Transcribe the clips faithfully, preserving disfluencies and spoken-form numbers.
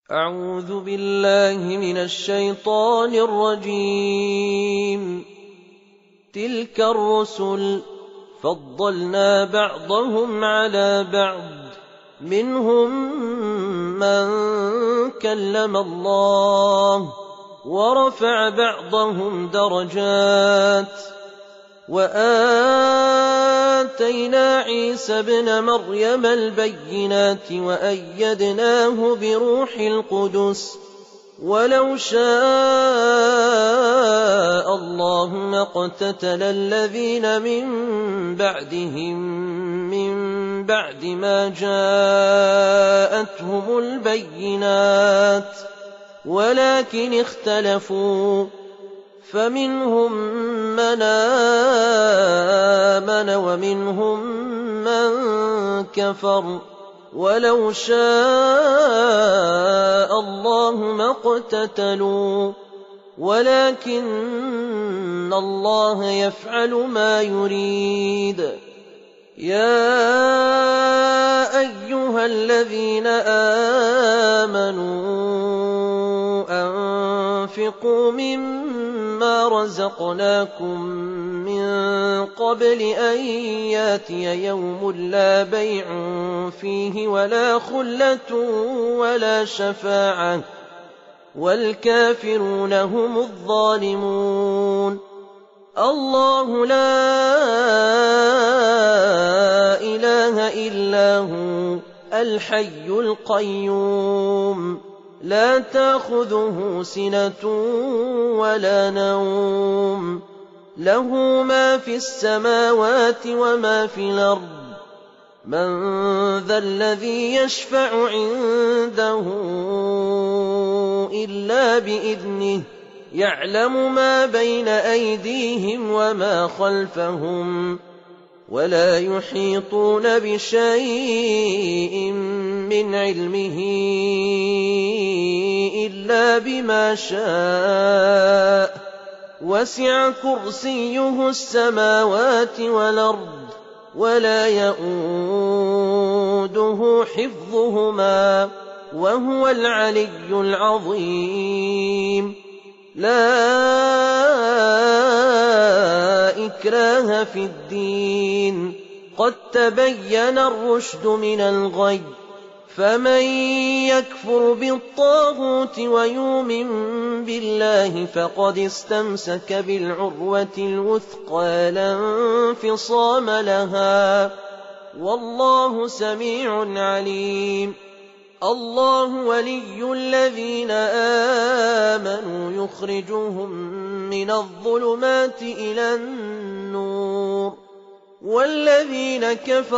أعوذ بالله من الشيطان الرجيم. تلك الرسل فضلنا بعضهم على بعض، منهم من كلم الله ورفع بعضهم درجات، وآتينا عيسى ابن مريم البينات وأيدناه بروح القدس، ولو شاء الله ما اقتتل الذين من بعدهم من بعد ما جاءتهم البينات، ولكن اختلفوا، فمنهم من آمن ومنهم من كفر، ولو شاء الله ما اقتتلوا، ولكن الله يفعل ما يريد. يا أيها الذين آمنوا أنفقوا مما رزقناكم من قبل أن ياتي يوم لا بيع فيه ولا خلة ولا شفاعة، والكافرون هم الظالمون. الله لا إله إلا هو الحي القيوم، لا تأخذه سنة ولا نوم، له ما في السماوات وما في الأرض. من ذا الذي يشفع عنده إلا بإذنه، يعلم ما بين أيديهم وما خلفهم، ولا يحيطون بشيء من علمه إلا بما شاء، وسع كرسيه السماوات والأرض، ولا يئوده حفظهما، وهو العلي العظيم. لا إكراه في الدين، قد تبين الرشد من الغي، فمن يكفر بالطاغوت ويؤمن بالله فقد استمسك بالعروة الوثقى لا انفصام لها، والله سميع عليم. الله ولي الذين آمنوا يخرجهم من الظلمات إلى النور، والذين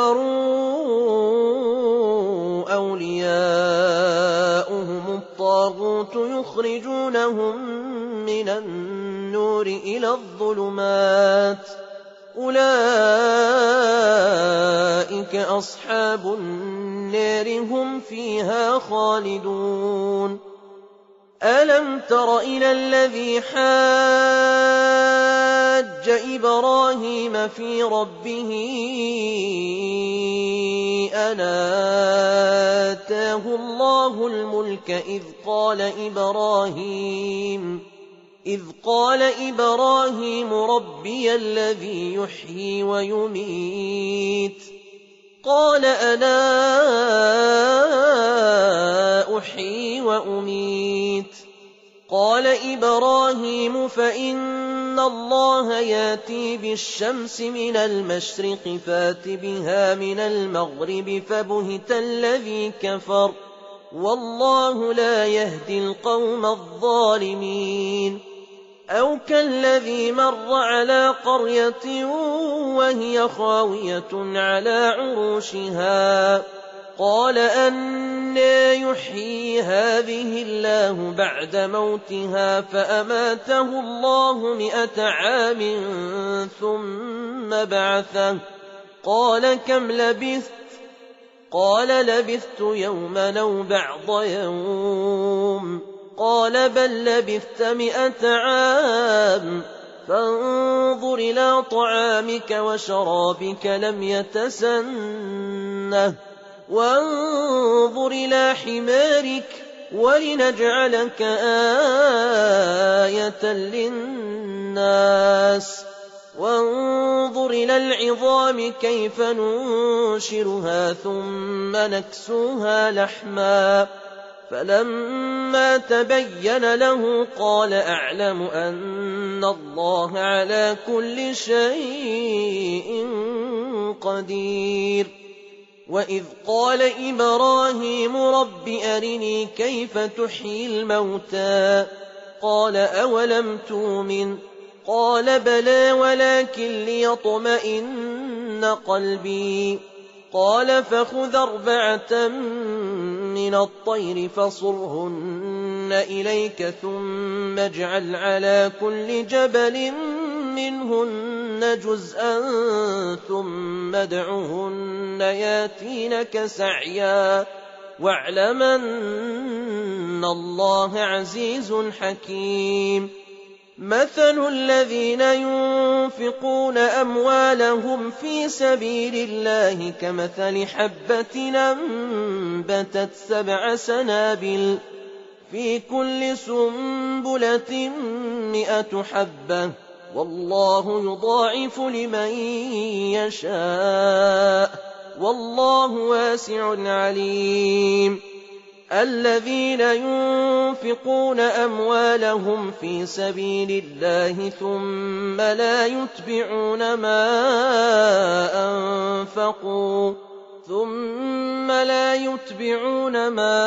كفروا أولياؤهم الطاغوت يخرجونهم من النور إلى الظلمات، أولئك أصحاب النار هم فيها خالدون. ألم تر إلى الذي حاج إبراهيم في ربه أن آتاه الله الملك إذ قال إبراهيم إذ قال إبراهيم ربي الذي يحيي ويميت، قال أنا أحيي وأميت. قال إبراهيم فإن الله ياتي بالشمس من المشرق فات بها من المغرب، فبهت الذي كفر، والله لا يهدي القوم الظالمين. أو كالذي مر على قرية وهي خاوية على عروشها، قال أنى يحيي هذه الله بعد موتها، فأماته الله مئة عام ثم بعثه، قال كم لبثت؟ قال لبثت يوما أو بعض يوم، قال بل لبثت مئة عام، فانظر إلى طعامك وشرابك لم يتسنه، وانظر إلى حمارك وَلِنَجْعَلَكَ آيَةً لِّلنَّاسِ وانظر إلى العظام كيف ننشرها ثم نكسوها لحما فلما تبين له قال أعلم أن الله على كل شيء قدير وإذ قال إبراهيم رب أرني كيف تحيي الموتى قال أولم تؤمن قال بلى ولكن ليطمئن قلبي قال فخذ أربعة من الطير فصرهن إليك ثم اجعل على كل جبل منهن جزءا ثم ادعهن ياتينك سعيا واعلم أن الله عزيز حكيم مثل الذين ينفقون أموالهم في سبيل الله كمثل حبة أنبتت سبع سنابل في كل سنبلة مئة حبة والله يضاعف لمن يشاء والله واسع عليم الذين ينفقون أموالهم في سبيل الله ثم لا يتبعون ما أنفقوا ثم لا يتبعون ما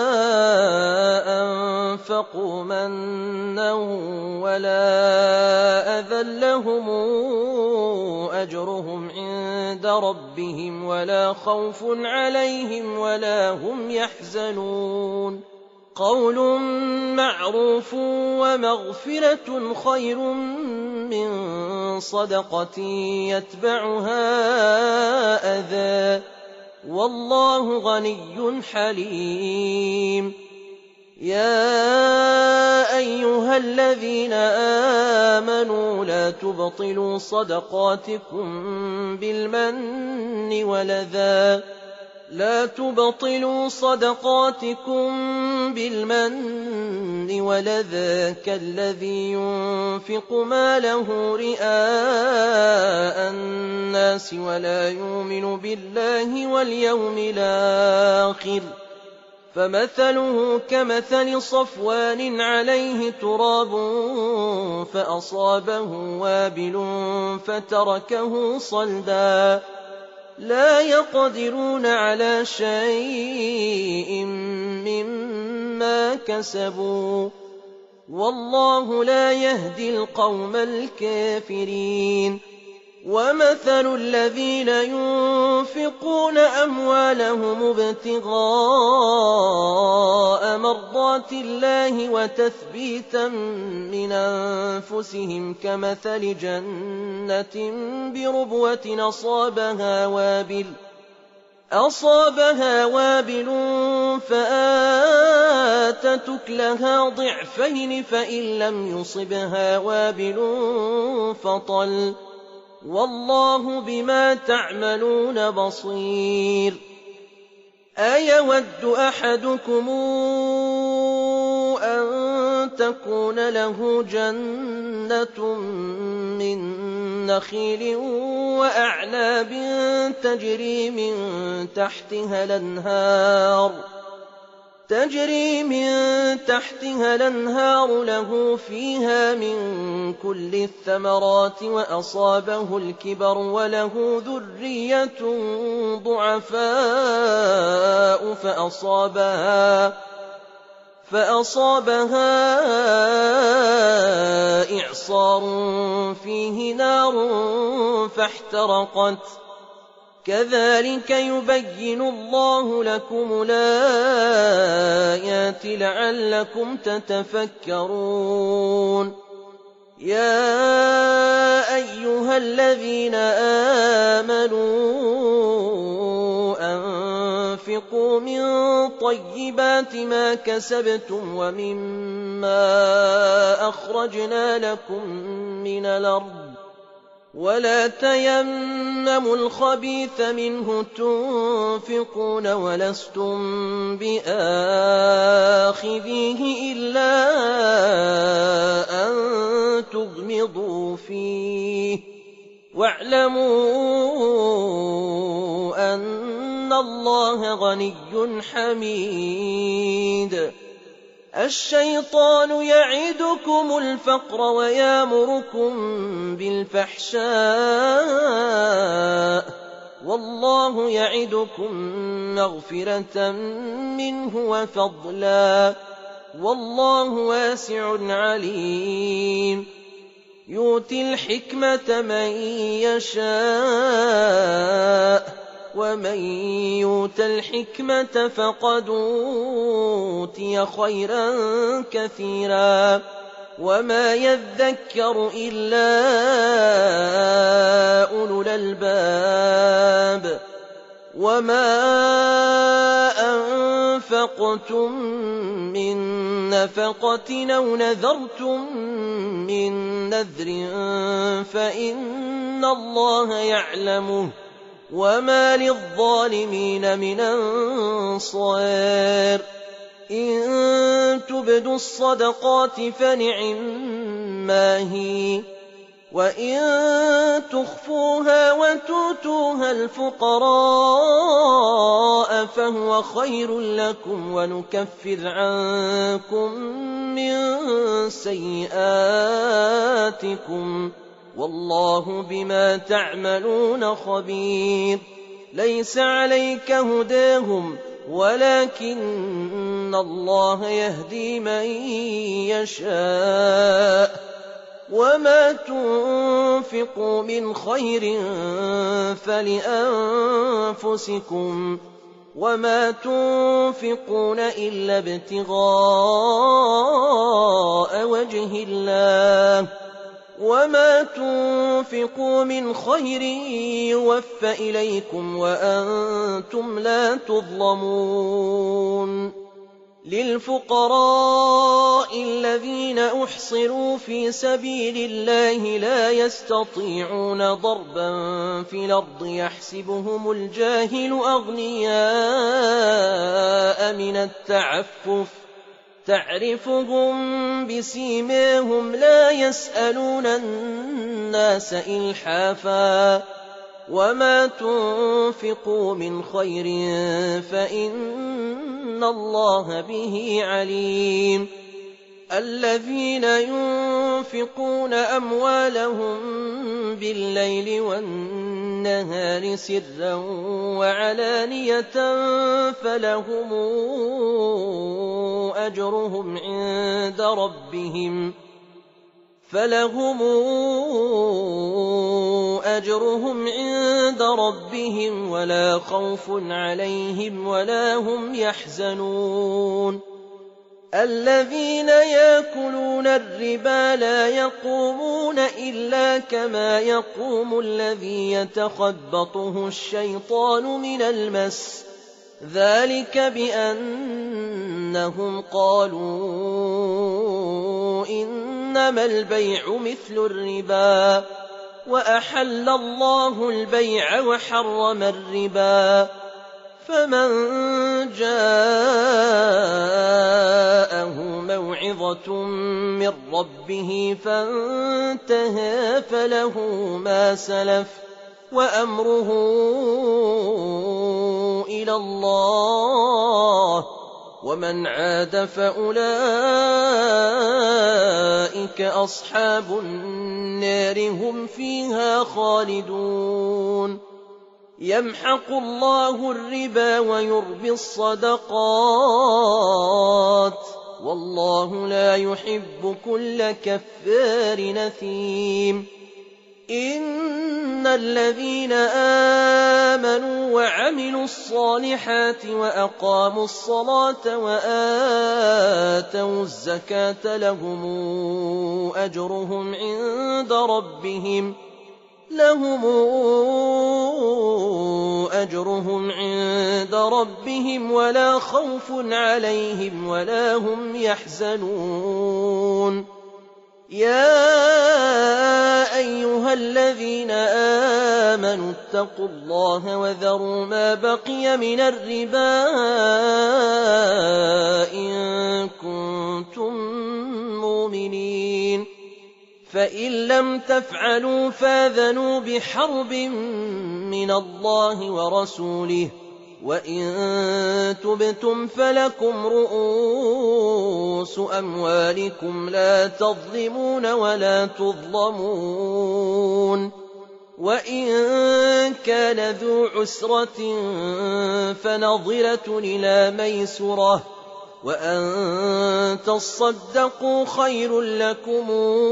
أنفقوا منا ولا أذى لهم أجرهم عند ربهم ولا خوف عليهم ولا هم يحزنون قول معروف ومغفرة خير من صدقة يتبعها أذى والله غني حليم يا أيها الذين آمنوا لا تبطلوا صدقاتكم بالمن والأذى لا تبطلوا صدقاتكم بالمن والأذى كالذي ينفق ماله رئاء الناس ولا يؤمن بالله واليوم الآخر فمثله كمثل صفوان عليه تراب فأصابه وابل فتركه صلدا لا يقدرون على شيء مما كسبوا والله لا يهدي القوم الكافرين ومثل الذين ينفقون أموالهم ابتغاء مرضات الله وتثبيتا من أنفسهم كمثل جنة بربوة أصابها وابل أصابها وابل فآتت أكلها ضعفين فإن لم يصبها وابل فطل والله بما تعملون بصير أيود أحدكم أن تكون له جنة من نخيل وأعناب تجري من تحتها الأنهار تجري من تحتها الأنهار له فيها من كل الثمرات وأصابه الكبر وله ذرية ضعفاء فأصابها فأصابها إعصار فيه نار فاحترقت كذلك يبين الله لكم الآيات لعلكم تتفكرون يا أيها الذين آمنوا أنفقوا من طيبات ما كسبتم ومما أخرجنا لكم من الأرض ولا تيمموا الخبيث منه تنفقون ولستم بآخذيه إلا أن تغمضوا فيه واعلموا أن الله غني حميد. الشيطان يعدكم الفقر ويامركم بالفحشاء والله يعدكم مغفرة منه وفضلا والله واسع عليم. يؤتي الحكمة من يشاء ومن يؤت الحكمة فقد أوتي خيرا كثيرا وما يذكر إلا أولو الألباب. وما أنفقتم من نفقة أو نذرتم من نذر فإن الله يعلمه وما للظالمين من أنصار. إن تبدوا الصدقات فنعما هي وإن تخفوها وتؤتوها الفقراء فهو خير لكم ونكفر عنكم من سيئاتكم والله بما تعملون خبير. ليس عليك هداهم ولكن الله يهدي من يشاء وما تنفقوا من خير فلأنفسكم وما تنفقون إلا ابتغاء وجه الله وما تنفقوا من خير يوفى إليكم وأنتم لا تظلمون. للفقراء الذين أحصروا في سبيل الله لا يستطيعون ضربا في الأرض يحسبهم الجاهل أغنياء من التعفف تعرفهم بسيماهم لا يسألون الناس إلحافا وما تنفقوا من خير فإن الله به عليم. الذين ينفقون أموالهم بالليل والنهار سرا وعلانية فلهم أجرهم عند ربهم فلهم أجرهم عند ربهم ولا خوف عليهم ولا هم يحزنون. الذين يأكلون الربا لا يقومون إلا كما يقوم الذي يتخبطه الشيطان من المس ذلك بأنهم قالوا إنما البيع مثل الربا وأحل الله البيع وحرم الربا. فمن جاءه موعظة من ربه فانتهى فله ما سلف وأمره إلى الله ومن عاد فأولئك أصحاب النار هم فيها خالدون. يمحق الله الربا ويربي الصدقات والله لا يحب كل كفار نثيم. إن الذين آمنوا وعملوا الصالحات وأقاموا الصلاة وآتوا الزكاة لهم أجرهم عند ربهم لهم أجرهم عند ربهم ولا خوف عليهم ولا هم يحزنون. يَا أَيُّهَا الَّذِينَ آمَنُوا اتَّقُوا اللَّهَ وَذَرُوا مَا بَقِيَ مِنَ الرِّبَا إِن كُنتُم مُّؤْمِنِينَ فَإِن لَّمْ تَفْعَلُوا فَآذَنُوا بِحَرْبٍ مِّنَ اللَّهِ وَرَسُولِهِ ۖ وَإِن تُبْتُمْ فَلَكُمْ رُءُوسُ أَمْوَالِكُمْ لَا تَظْلِمُونَ وَلَا تُظْلَمُونَ وَإِن كَانَ ذُو عُسْرَةٍ فَنَظِرَةٌ إِلَىٰ مَيْسَرَةٍ ۚ وَأَن تَصَّدَّقُوا خَيْرٌ لَّكُمْ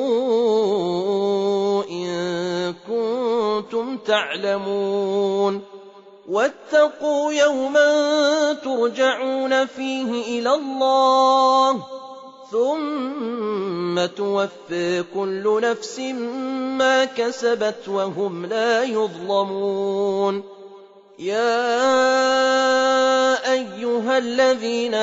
إِن كُنتُمْ تَعْلَمُونَ وَاتَّقُوا يَوْمًا تُرْجَعُونَ فِيهِ إِلَى اللَّهِ ثُمَّ تُوَفَّىٰ كُلُّ نَفْسٍ مَّا كَسَبَتْ وَهُمْ لَا يُظْلَمُونَ يَا أَيُّهَا الَّذِينَ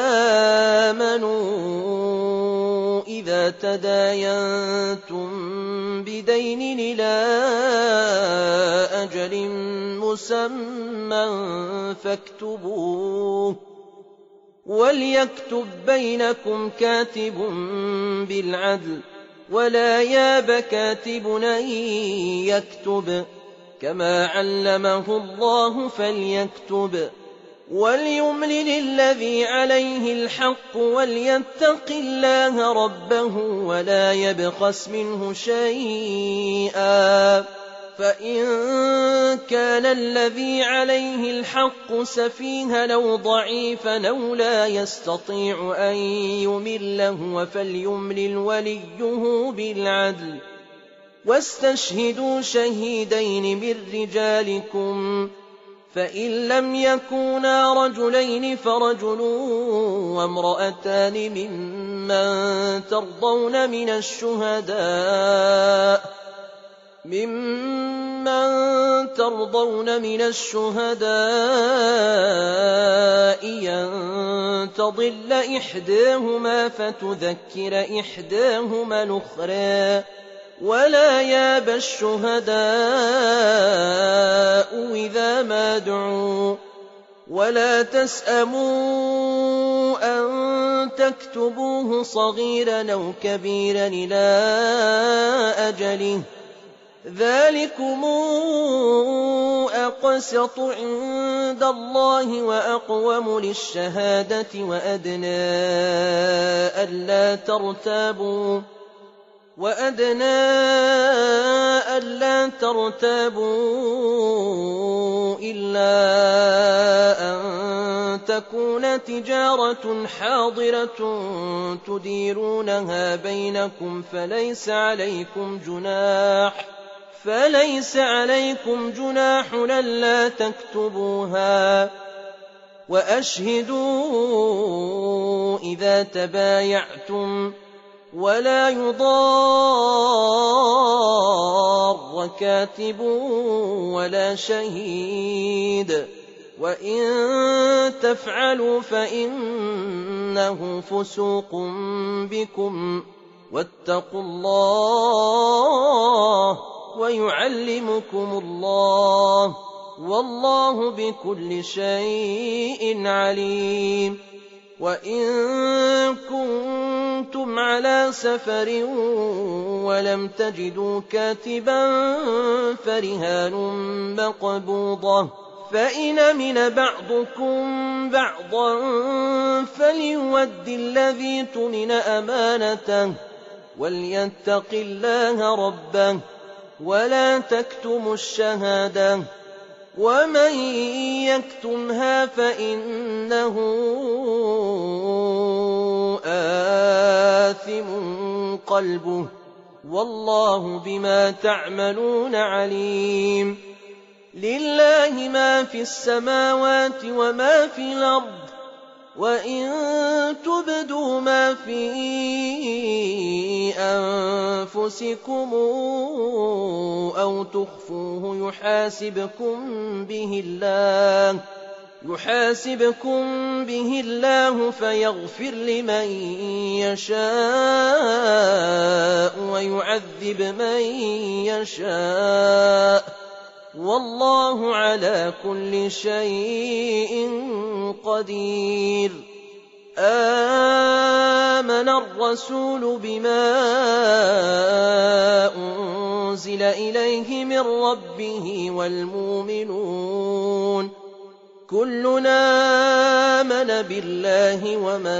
آمَنُوا إِذَا تَدَايَنتُم بِدَيْنٍ إِلَىٰ أَجَلٍ مُّسَمًّى فَاكْتُبُوهُ ۚ وَلْيَكْتُب بَّيْنَكُمْ كَاتِبٌ بِالْعَدْلِ ۚ وَلَا يَأْبَ كَاتِبٌ أَن يَكْتُبَ كَمَا عَلَّمَهُ اللَّهُ فَلْيَكْتُبْ ۖ وَلْيُمْلِلِ الَّذِي عَلَيْهِ الْحَقُّ وَلْيَتَّقِ اللَّهَ رَبَّهُ وَلَا يَبْخَسْ مِنْهُ شَيْئًا ۚ فَإِن كَانَ الَّذِي عَلَيْهِ الْحَقُّ سَفِيهًا أَوْ ضَعِيفًا أَوْ لَا يَسْتَطِيعُ أَن يُمِلَّ هُوَ فَلْيُمْلِلْ وَلِيُّهُ بِالْعَدْلِ ۚ وَاسْتَشْهِدُوا شَهِيدَيْنِ مِن رِّجَالِكُمْ ۖ فَإِن لَّمْ يَكُونَا رَجُلَيْنِ فَرَجُلٌ وَامْرَأَتَانِ مِمَّن تَرْضَوْنَ مِنَ الشُّهَدَاءِ مِمَّن تَرْضَوْنَ مِنَ الشُّهَدَاءِ أَن تَضِلَّ إِحْدَاهُمَا فَتُذَكِّرَ إِحْدَاهُمَا الْأُخْرَىٰ ۚ وَلَا يَأْبَ الشُّهَدَاءُ إِذَا مَا دُعُوا ۚ وَلَا تَسْأَمُوا أَن تَكْتُبُوهُ صَغِيرًا أَوْ كَبِيرًا إِلَىٰ أَجَلِهِ ۚ ذَٰلِكُمْ أَقْسَطُ عِندَ اللَّهِ وَأَقْوَمُ لِلشَّهَادَةِ وَأَدْنَىٰ أَلَّا تَرْتَابُوا إِلَّا أَن تَكُونَ تِجَارَةٌ حَاضِرَةٌ تُدِيرُونَهَا بَيْنَكُمْ فَلَيْسَ عَلَيْكُمْ جُنَاحٌ فَلَيْسَ عَلَيْكُمْ جُنَاحٌ أَلَّا تَكْتُبُوهَا ۚ وَأَشْهِدُوا إِذَا تَبَايَعْتُمْ ۚ وَلَا يُضَارَّ كَاتِبٌ وَلَا شَهِيدٌ ۚ وَإِن تَفْعَلُوا فَإِنَّهُ فُسُوقٌ بِكُمْ ۗ وَاتَّقُوا اللَّهَ وَيُعَلِّمُكُمُ اللَّهُ ۗ وَاللَّهُ بِكُلِّ شَيْءٍ عَلِيمٌ وَإِن كُنتُمْ عَلَىٰ سَفَرٍ وَلَمْ تَجِدُوا كَاتِبًا فَرِهَانٌ مَّقْبُوضَةٌ ۖ فَإِنْ أَمِنَ بَعْضُكُم بَعْضًا فَلْيُؤَدِّ الَّذِي اؤْتُمِنَ أَمَانَتَهُ وَلْيَتَّقِ اللَّهَ رَبَّهُ وَلَا تَكْتُمُوا الشَّهَادَةَ ۚ وَمَن يَكْتُمْهَا فَإِنَّهُ آثِمٌ قَلْبُهُ ۗ وَاللَّهُ بِمَا تَعْمَلُونَ عَلِيمٌ لِّلَّهِ مَا فِي السَّمَاوَاتِ وَمَا فِي الْأَرْضِ ۚ وَإِن تُبْدُوا مَا فِي أَنفُسِكُمْ أَوْ تُخْفُوهُ يُحَاسِبْكُم بِهِ اللَّهُ ۖ يحاسبكم به الله فيغفر لمن يشاء ويعذب من يشاء، والله على كل شيء قدير. آمن الرسول بما أنزل إليه من ربه والمؤمنون كلنا آمن بالله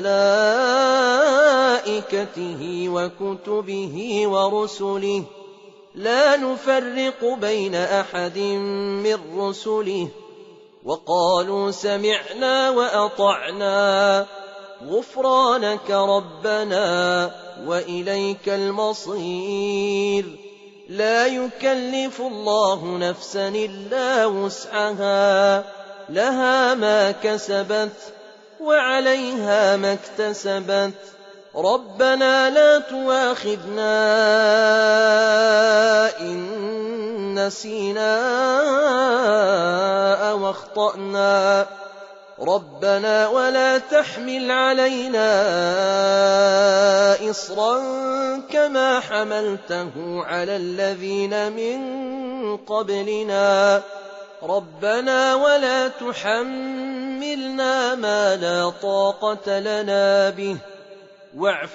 وملائكته وكتبه ورسله لا نفرق بين أحد من رسله وقالوا سمعنا وأطعنا غفرانك ربنا وإليك المصير. لا يكلف الله نفسا إلا وسعها، لها ما كسبت وعليها ما اكتسبت. ربنا لا تؤاخذنا إن نسينا أو أخطأنا، ربنا ولا تحمل علينا إصرا كما حملته على الذين من قبلنا، ربنا ولا تحملنا ما لا طاقة لنا به، واعف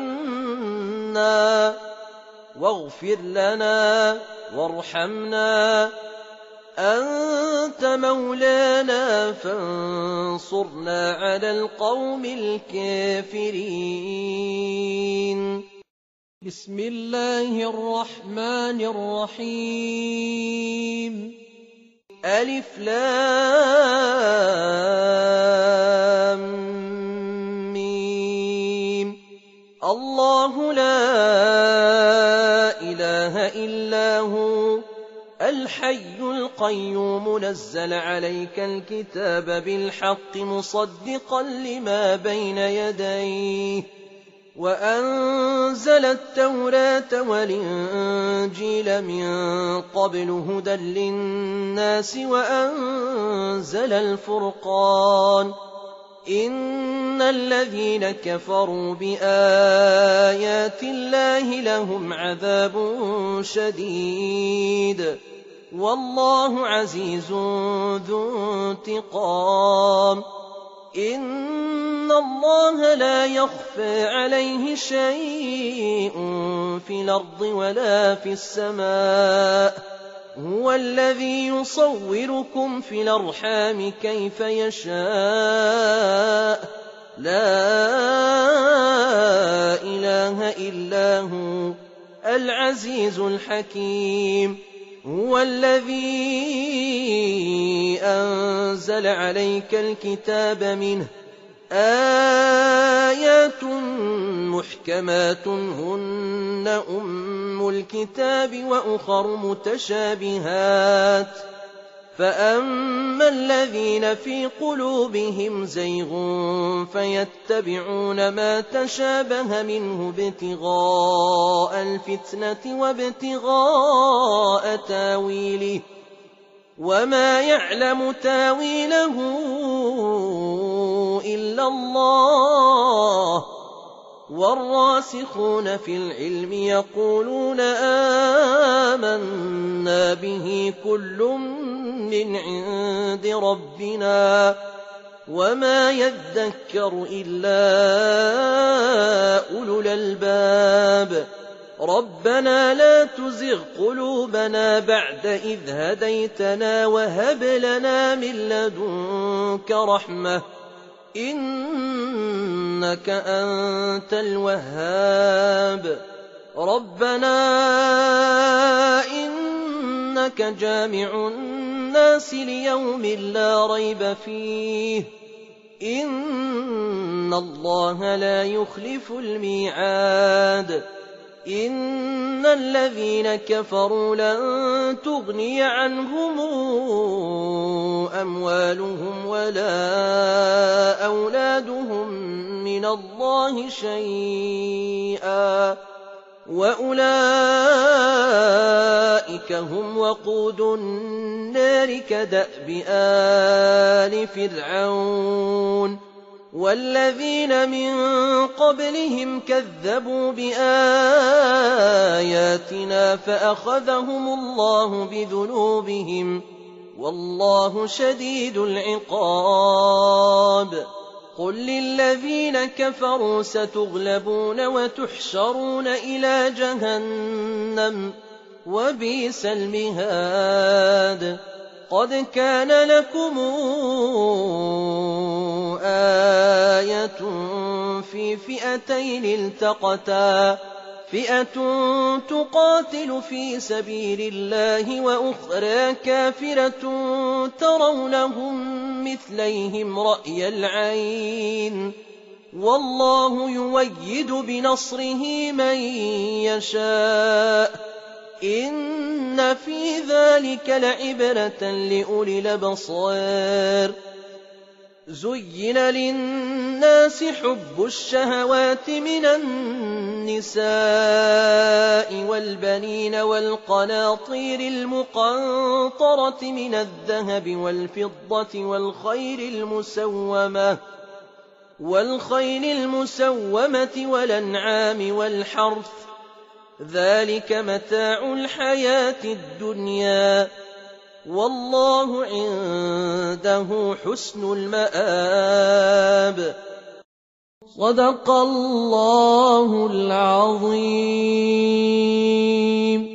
عنا واغفر لنا وارحمنا، أنت مولانا فانصرنا على القوم الكافرين. بسم الله الرحمن الرحيم. ألف لام ميم. الله لا إله إلا هو الحي القيوم نزل عليك الكتاب بالحق مصدقا لما بين يديه وأنزل التوراة والإنجيل من قبل هدى للناس وأنزل الفرقان. إن الذين كفروا بآيات الله لهم عذاب شديد والله عزيز ذو انتقام. إن الله لا يخفى عليه شيء في الأرض ولا في السماء، هو الذي يصوركم في الأرحام كيف يشاء، لا إله إلا هو العزيز الحكيم. هو الذي أنزل عليك الكتاب منه آيات محكمات هن أم الكتاب وأخر متشابهات، فأما الذين في قلوبهم زيغ فيتبعون ما تشابه منه ابتغاء الفتنة وابتغاء تاويله وما يعلم تاويله إلا الله، والراسخون في العلم يقولون آمنا به كل من عند ربنا وما يذكر إلا أولو الألباب. ربنا لا تزغ قلوبنا بعد إذ هديتنا وهب لنا من لدنك رحمة إنك أنت الوهاب. ربنا إنك جامع الناس ليوم لا ريب فيه إن الله لا يخلف الميعاد. إن الذين كفروا لن تغني عنهم أموالهم ولا أولادهم من الله شيئا وَأُولَٰئِكَ هُمْ وَقُودُ النَّارِ كَدَأْبِ آلِ فِرْعَوْنَ وَالَّذِينَ مِن قَبْلِهِمْ كَذَّبُوا بِآيَاتِنَا فَأَخَذَهُمُ اللَّهُ بِذُنُوبِهِمْ ۗ وَاللَّهُ شَدِيدُ الْعِقَابِ. قُل لِّلَّذِينَ كَفَرُوا سَتُغْلَبُونَ وَتُحْشَرُونَ إِلَىٰ جَهَنَّمَ ۖ وَبِئْسَ الْمِهَادُ. قَدْ كَانَ لَكُمْ آيَةٌ فِي فِئَتَيْنِ الْتَقَتَا ۖ فِئَةٌ تُقَاتِلُ فِي سَبِيلِ اللَّهِ وَأُخْرَىٰ كَافِرَةٌ تَرَوْنَهُم مِّثْلَيْهِمْ رَأْيَ الْعَيْنِ ۚ وَاللَّهُ يُؤَيِّدُ بِنَصْرِهِ مَن يَشَاءُ ۗ إِنَّ فِي ذَٰلِكَ لَعِبْرَةً لِّأُولِي الْأَبْصَارِ. زُيِّنَ لِلنَّاسِ حُبُّ الشَّهَوَاتِ مِنَ النِّسَاءِ وَالْبَنِينَ وَالْقَنَاطِيرِ الْمُقَنطَرَةِ مِنَ الذَّهَبِ وَالْفِضَّةِ وَالْخَيْلِ الْمُسَوَّمَةِ وَالْأَنْعَامِ وَالْحَرْثِ ۗ ذَٰلِكَ مَتَاعُ الْحَيَاةِ الدُّنْيَا ۖ وَاللَّهُ عِندَهُ حُسْنُ الْمَآبِ. صَدَقَ اللَّهُ الْعَظِيمُ.